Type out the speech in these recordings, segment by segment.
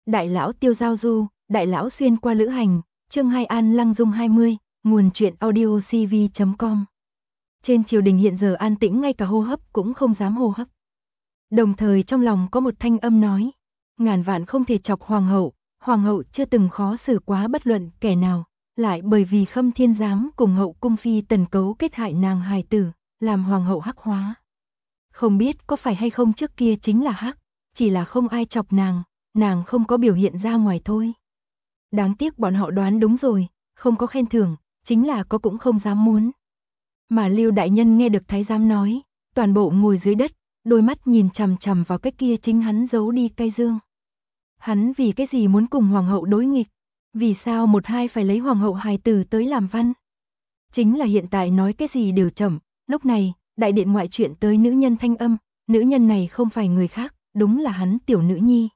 Đại lão tiêu giao du, đại lão xuyên qua lữ hành, chương 2 An Lăng Dung 20, nguồn truyện audio cv.com. Trên triều đình hiện giờ an tĩnh ngay cả hô hấp cũng không dám hô hấp. Đồng thời trong lòng có một thanh âm nói, ngàn vạn không thể chọc hoàng hậu chưa từng khó xử quá bất luận kẻ nào, lại bởi vì Khâm Thiên Giám cùng hậu cung phi tần cấu kết hại nàng hài tử, làm hoàng hậu hắc hóa. Không biết có phải hay không trước kia chính là hắc, chỉ là không ai chọc nàng không có biểu hiện ra ngoài thôi. Đáng tiếc bọn họ đoán đúng rồi, không có khen thưởng, chính là có cũng không dám muốn. Mà Lưu đại nhân nghe được thái giám nói, toàn bộ ngồi dưới đất, đôi mắt nhìn chằm chằm vào cái kia chính hắn giấu đi cây dương. Hắn vì cái gì muốn cùng hoàng hậu đối nghịch? Vì sao một hai phải lấy hoàng hậu hài tử tới làm văn? Chính là hiện tại nói cái gì đều chậm, lúc này, đại điện ngoại chuyện tới nữ nhân thanh âm, nữ nhân này không phải người khác, đúng là hắn tiểu nữ nhi.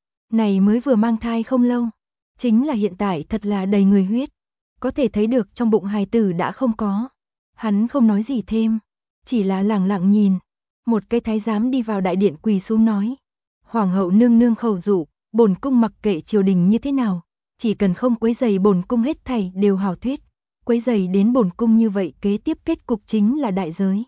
Này mới vừa mang thai không lâu, chính là hiện tại thật là đầy người huyết, có thể thấy được trong bụng hài tử đã không có. Hắn không nói gì thêm, chỉ là lẳng lặng nhìn. Một cái thái giám đi vào đại điện quỳ xuống nói, hoàng hậu nương nương khẩu dụ, bổn cung mặc kệ triều đình như thế nào, chỉ cần không quấy rầy bổn cung hết thảy đều hảo thuyết, quấy rầy đến bổn cung như vậy kế tiếp kết cục chính là đại giới.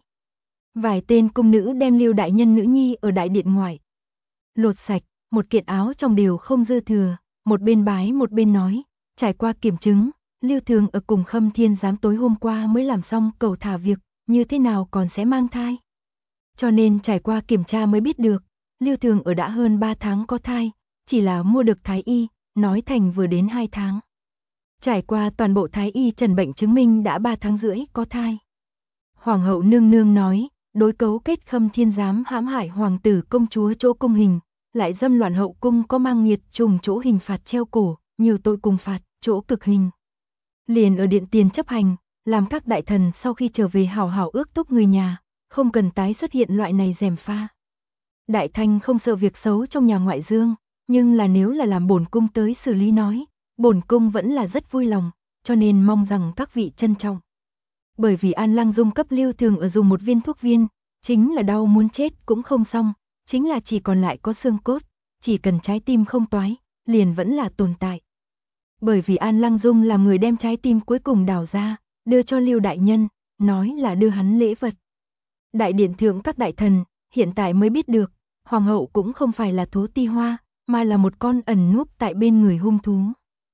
Vài tên cung nữ đem Lưu đại nhân nữ nhi ở đại điện ngoài lột sạch, một kiện áo trong đều không dư thừa, một bên bái một bên nói, trải qua kiểm chứng, Lưu Thường ở cùng Khâm Thiên Giám tối hôm qua mới làm xong cầu thả việc, như thế nào còn sẽ mang thai. Cho nên trải qua kiểm tra mới biết được, Lưu Thường ở đã hơn 3 tháng có thai, chỉ là mua được thái y, nói thành vừa đến 2 tháng. Trải qua toàn bộ thái y trần bệnh chứng minh đã 3 tháng rưỡi có thai. Hoàng hậu nương nương nói, đối cấu kết Khâm Thiên Giám hãm hại hoàng tử công chúa chỗ cung hình, lại dâm loạn hậu cung có mang nghiệt trùng chỗ hình phạt treo cổ, nhiều tội cùng phạt, chỗ cực hình. Liền ở điện tiền chấp hành, làm các đại thần sau khi trở về hảo hảo ước thúc người nhà, không cần tái xuất hiện loại này gièm pha. Đại Thanh không sợ việc xấu trong nhà ngoại dương, nhưng là nếu là làm bổn cung tới xử lý nói, bổn cung vẫn là rất vui lòng, cho nên mong rằng các vị trân trọng. Bởi vì An Lăng Dung cấp Lưu Thường ở dùng một viên thuốc viên, chính là đau muốn chết cũng không xong, chính là chỉ còn lại có xương cốt, chỉ cần trái tim không toái, liền vẫn là tồn tại. Bởi vì An Lăng Dung làm người đem trái tim cuối cùng đào ra, đưa cho Lưu đại nhân, nói là đưa hắn lễ vật. Đại điện thượng các đại thần, hiện tại mới biết được, hoàng hậu cũng không phải là thố ti hoa, mà là một con ẩn núp tại bên người hung thú.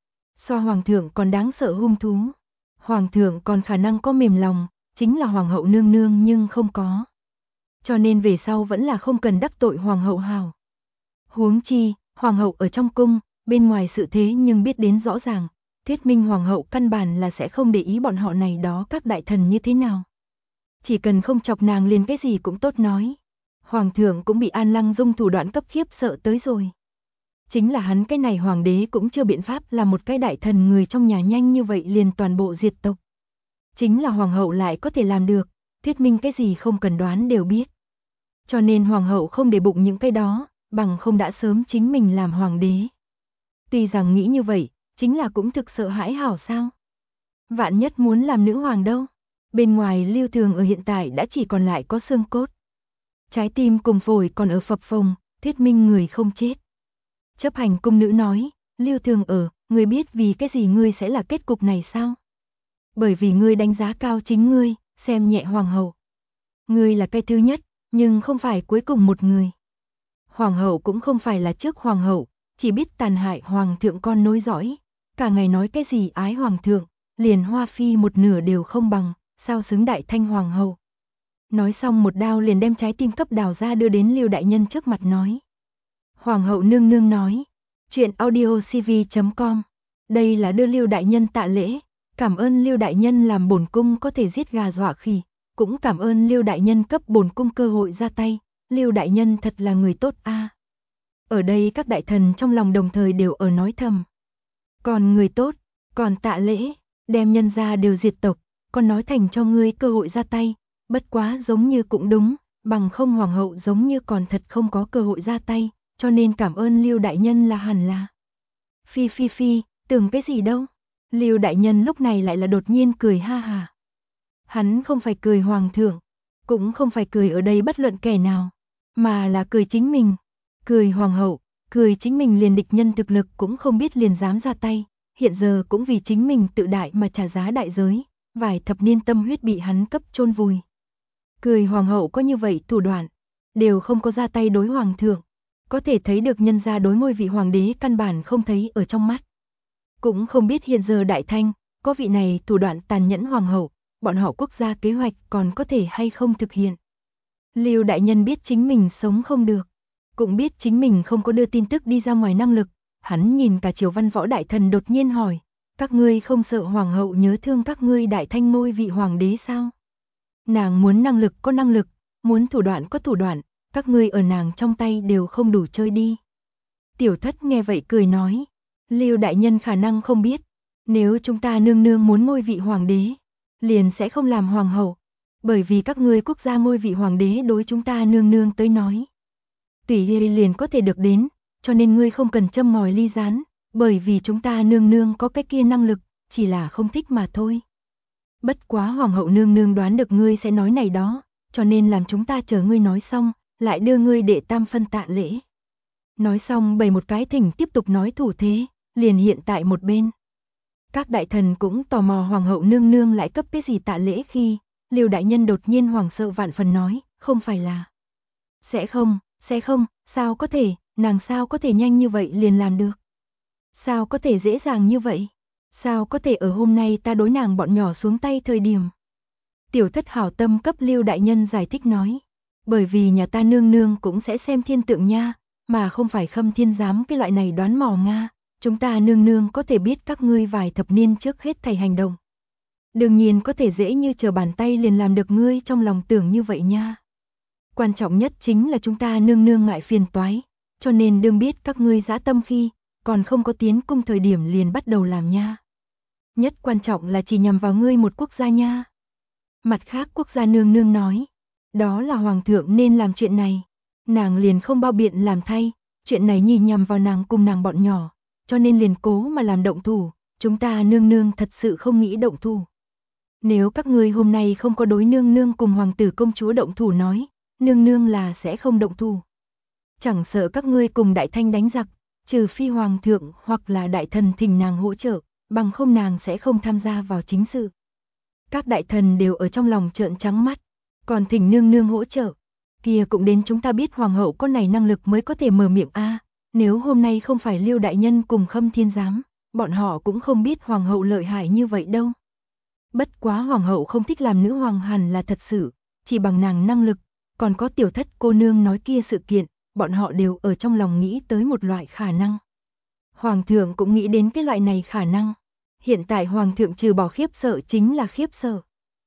So hoàng thượng còn đáng sợ hung thú. Hoàng thượng còn khả năng có mềm lòng, chính là hoàng hậu nương nương nhưng không có. Cho nên về sau vẫn là không cần đắc tội hoàng hậu hào. Huống chi, hoàng hậu ở trong cung, bên ngoài sự thế nhưng biết đến rõ ràng, thuyết minh hoàng hậu căn bản là sẽ không để ý bọn họ này đó các đại thần như thế nào. Chỉ cần không chọc nàng liền cái gì cũng tốt nói. Hoàng thượng cũng bị An Lăng Dung thủ đoạn cấp khiếp sợ tới rồi. Chính là hắn cái này hoàng đế cũng chưa biện pháp là một cái đại thần người trong nhà nhanh như vậy liền toàn bộ diệt tộc. Chính là hoàng hậu lại có thể làm được, thuyết minh cái gì không cần đoán đều biết. Cho nên hoàng hậu không để bụng những cái đó, bằng không đã sớm chính mình làm hoàng đế. Tuy rằng nghĩ như vậy, chính là cũng thực sợ hãi hảo sao. Vạn nhất muốn làm nữ hoàng đâu. Bên ngoài Lưu Thường ở hiện tại đã chỉ còn lại có xương cốt. Trái tim cùng phổi còn ở phập phồng, thuyết minh người không chết. Chấp hành cung nữ nói, Lưu Thường ở, ngươi biết vì cái gì ngươi sẽ là kết cục này sao? Bởi vì ngươi đánh giá cao chính ngươi, xem nhẹ hoàng hậu. Ngươi là cái thứ nhất, nhưng không phải cuối cùng một người. Hoàng hậu cũng không phải là trước hoàng hậu, chỉ biết tàn hại hoàng thượng con nối dõi. Cả ngày nói cái gì ái hoàng thượng, liền Hoa Phi một nửa đều không bằng, sao xứng đại thanh hoàng hậu. Nói xong một đao liền đem trái tim cấp đào ra đưa đến Lưu đại nhân trước mặt nói. Hoàng hậu nương nương nói, chuyện audio cv.com, đây là đưa Lưu đại nhân tạ lễ, cảm ơn Lưu đại nhân làm bổn cung có thể giết gà dọa khỉ, cũng cảm ơn Lưu đại nhân cấp bổn cung cơ hội ra tay, Lưu đại nhân thật là người tốt a. Ở đây các đại thần trong lòng đồng thời đều ở nói thầm. Còn người tốt, còn tạ lễ, đem nhân gia đều diệt tộc, còn nói thành cho ngươi cơ hội ra tay, bất quá giống như cũng đúng, bằng không hoàng hậu giống như còn thật không có cơ hội ra tay, cho nên cảm ơn Lưu đại nhân là hẳn là. Phi, tưởng cái gì đâu. Lưu đại nhân lúc này lại là đột nhiên cười ha hà. Hắn không phải cười hoàng thượng, cũng không phải cười ở đây bất luận kẻ nào, mà là cười chính mình, cười hoàng hậu, cười chính mình liền địch nhân thực lực cũng không biết liền dám ra tay, hiện giờ cũng vì chính mình tự đại mà trả giá đại giới, vài thập niên tâm huyết bị hắn cấp chôn vùi. Cười hoàng hậu có như vậy thủ đoạn, đều không có ra tay đối hoàng thượng, có thể thấy được nhân gia đối ngôi vị hoàng đế căn bản không thấy ở trong mắt. Cũng không biết hiện giờ Đại Thanh, có vị này thủ đoạn tàn nhẫn hoàng hậu, bọn họ quốc gia kế hoạch còn có thể hay không thực hiện. Lưu đại nhân biết chính mình sống không được, cũng biết chính mình không có đưa tin tức đi ra ngoài năng lực, hắn nhìn cả triều văn võ đại thần đột nhiên hỏi, các ngươi không sợ hoàng hậu nhớ thương các ngươi Đại Thanh ngôi vị hoàng đế sao? Nàng muốn năng lực có năng lực, muốn thủ đoạn có thủ đoạn, các ngươi ở nàng trong tay đều không đủ chơi đi. Tiểu thất nghe vậy cười nói, Lưu đại nhân khả năng không biết, nếu chúng ta nương nương muốn ngôi vị hoàng đế, liền sẽ không làm hoàng hậu, bởi vì các ngươi quốc gia ngôi vị hoàng đế đối chúng ta nương nương tới nói. Tùy liền có thể được đến, cho nên ngươi không cần châm ngòi ly gián, bởi vì chúng ta nương nương có cái kia năng lực, chỉ là không thích mà thôi. Bất quá hoàng hậu nương nương đoán được ngươi sẽ nói này đó, cho nên làm chúng ta chờ ngươi nói xong, lại đưa ngươi đệ tam phân tạ lễ. Nói xong bày một cái thỉnh tiếp tục nói thủ thế, liền hiện tại một bên. Các đại thần cũng tò mò hoàng hậu nương nương lại cấp cái gì tạ lễ khi, Lưu đại nhân đột nhiên hoảng sợ vạn phần nói, không phải là. Sẽ không, sao có thể, nàng sao có thể nhanh như vậy liền làm được. Sao có thể dễ dàng như vậy, sao có thể ở hôm nay ta đối nàng bọn nhỏ xuống tay thời điểm. Tiểu thất hảo tâm cấp Lưu đại nhân giải thích nói, bởi vì nhà ta nương nương cũng sẽ xem thiên tượng nha, mà không phải Khâm Thiên giám cái loại này đoán mò Nga, chúng ta nương nương có thể biết các ngươi vài thập niên trước hết thầy hành động. Đương nhiên có thể dễ như trở bàn tay liền làm được ngươi trong lòng tưởng như vậy nha. Quan trọng nhất chính là chúng ta nương nương ngại phiền toái, cho nên đương biết các ngươi dã tâm khi, còn không có tiến cung thời điểm liền bắt đầu làm nha. Nhất quan trọng là chỉ nhằm vào ngươi một quốc gia nha. Mặt khác quốc gia nương nương nói, đó là hoàng thượng nên làm chuyện này, nàng liền không bao biện làm thay, chuyện này nhìn nhằm vào nàng cùng nàng bọn nhỏ, cho nên liền cố mà làm động thủ, chúng ta nương nương thật sự không nghĩ động thủ. Nếu các ngươi hôm nay không có đối nương nương cùng hoàng tử công chúa động thủ nói, nương nương là sẽ không động thủ. Chẳng sợ các ngươi cùng Đại Thanh đánh giặc, trừ phi hoàng thượng hoặc là đại thần thỉnh nàng hỗ trợ, bằng không nàng sẽ không tham gia vào chính sự. Các đại thần đều ở trong lòng trợn trắng mắt, còn thỉnh nương nương hỗ trợ, kia cũng đến chúng ta biết hoàng hậu có này năng lực mới có thể mở miệng a. Nếu hôm nay không phải Lưu đại nhân cùng Khâm Thiên giám, bọn họ cũng không biết hoàng hậu lợi hại như vậy đâu. Bất quá hoàng hậu không thích làm nữ hoàng hẳn là thật sự, chỉ bằng nàng năng lực, còn có tiểu thất cô nương nói kia sự kiện, bọn họ đều ở trong lòng nghĩ tới một loại khả năng. Hoàng thượng cũng nghĩ đến cái loại này khả năng. Hiện tại hoàng thượng trừ bỏ khiếp sợ chính là khiếp sợ.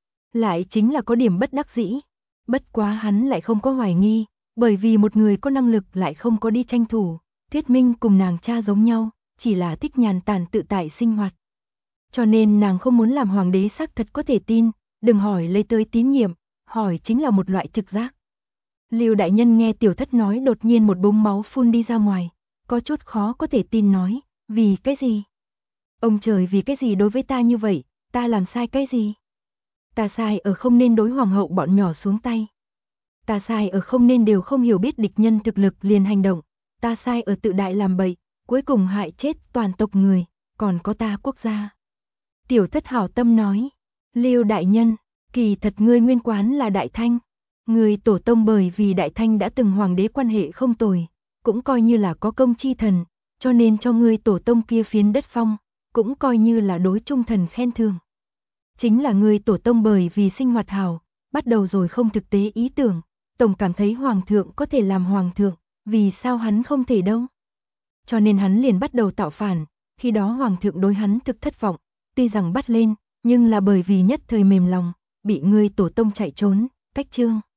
Lại chính là có điểm bất đắc dĩ. Bất quá hắn lại không có hoài nghi, bởi vì một người có năng lực lại không có đi tranh thủ, thuyết minh cùng nàng cha giống nhau, chỉ là thích nhàn tản tự tại sinh hoạt. Cho nên nàng không muốn làm hoàng đế xác thật có thể tin, đừng hỏi lấy tới tín nhiệm, hỏi chính là một loại trực giác. Lưu đại nhân nghe tiểu thất nói đột nhiên một búng máu phun đi ra ngoài, có chút khó có thể tin nói, vì cái gì? Ông trời vì cái gì đối với ta như vậy, ta làm sai cái gì? Ta sai ở không nên đối hoàng hậu bọn nhỏ xuống tay. Ta sai ở không nên đều không hiểu biết địch nhân thực lực liền hành động. Ta sai ở tự đại làm bậy, cuối cùng hại chết toàn tộc người, còn có ta quốc gia. Tiểu thất hảo tâm nói, Lưu đại nhân, kỳ thật ngươi nguyên quán là Đại Thanh. Người tổ tông bởi vì Đại Thanh đã từng hoàng đế quan hệ không tồi, cũng coi như là có công chi thần, cho nên cho ngươi tổ tông kia phiến đất phong, cũng coi như là đối trung thần khen thưởng. Chính là người tổ tông bởi vì sinh hoạt hào, bắt đầu rồi không thực tế ý tưởng, tổng cảm thấy hoàng thượng có thể làm hoàng thượng, vì sao hắn không thể đâu. Cho nên hắn liền bắt đầu tạo phản, khi đó hoàng thượng đối hắn thực thất vọng, tuy rằng bắt lên, nhưng là bởi vì nhất thời mềm lòng, bị người tổ tông chạy trốn, cách chương.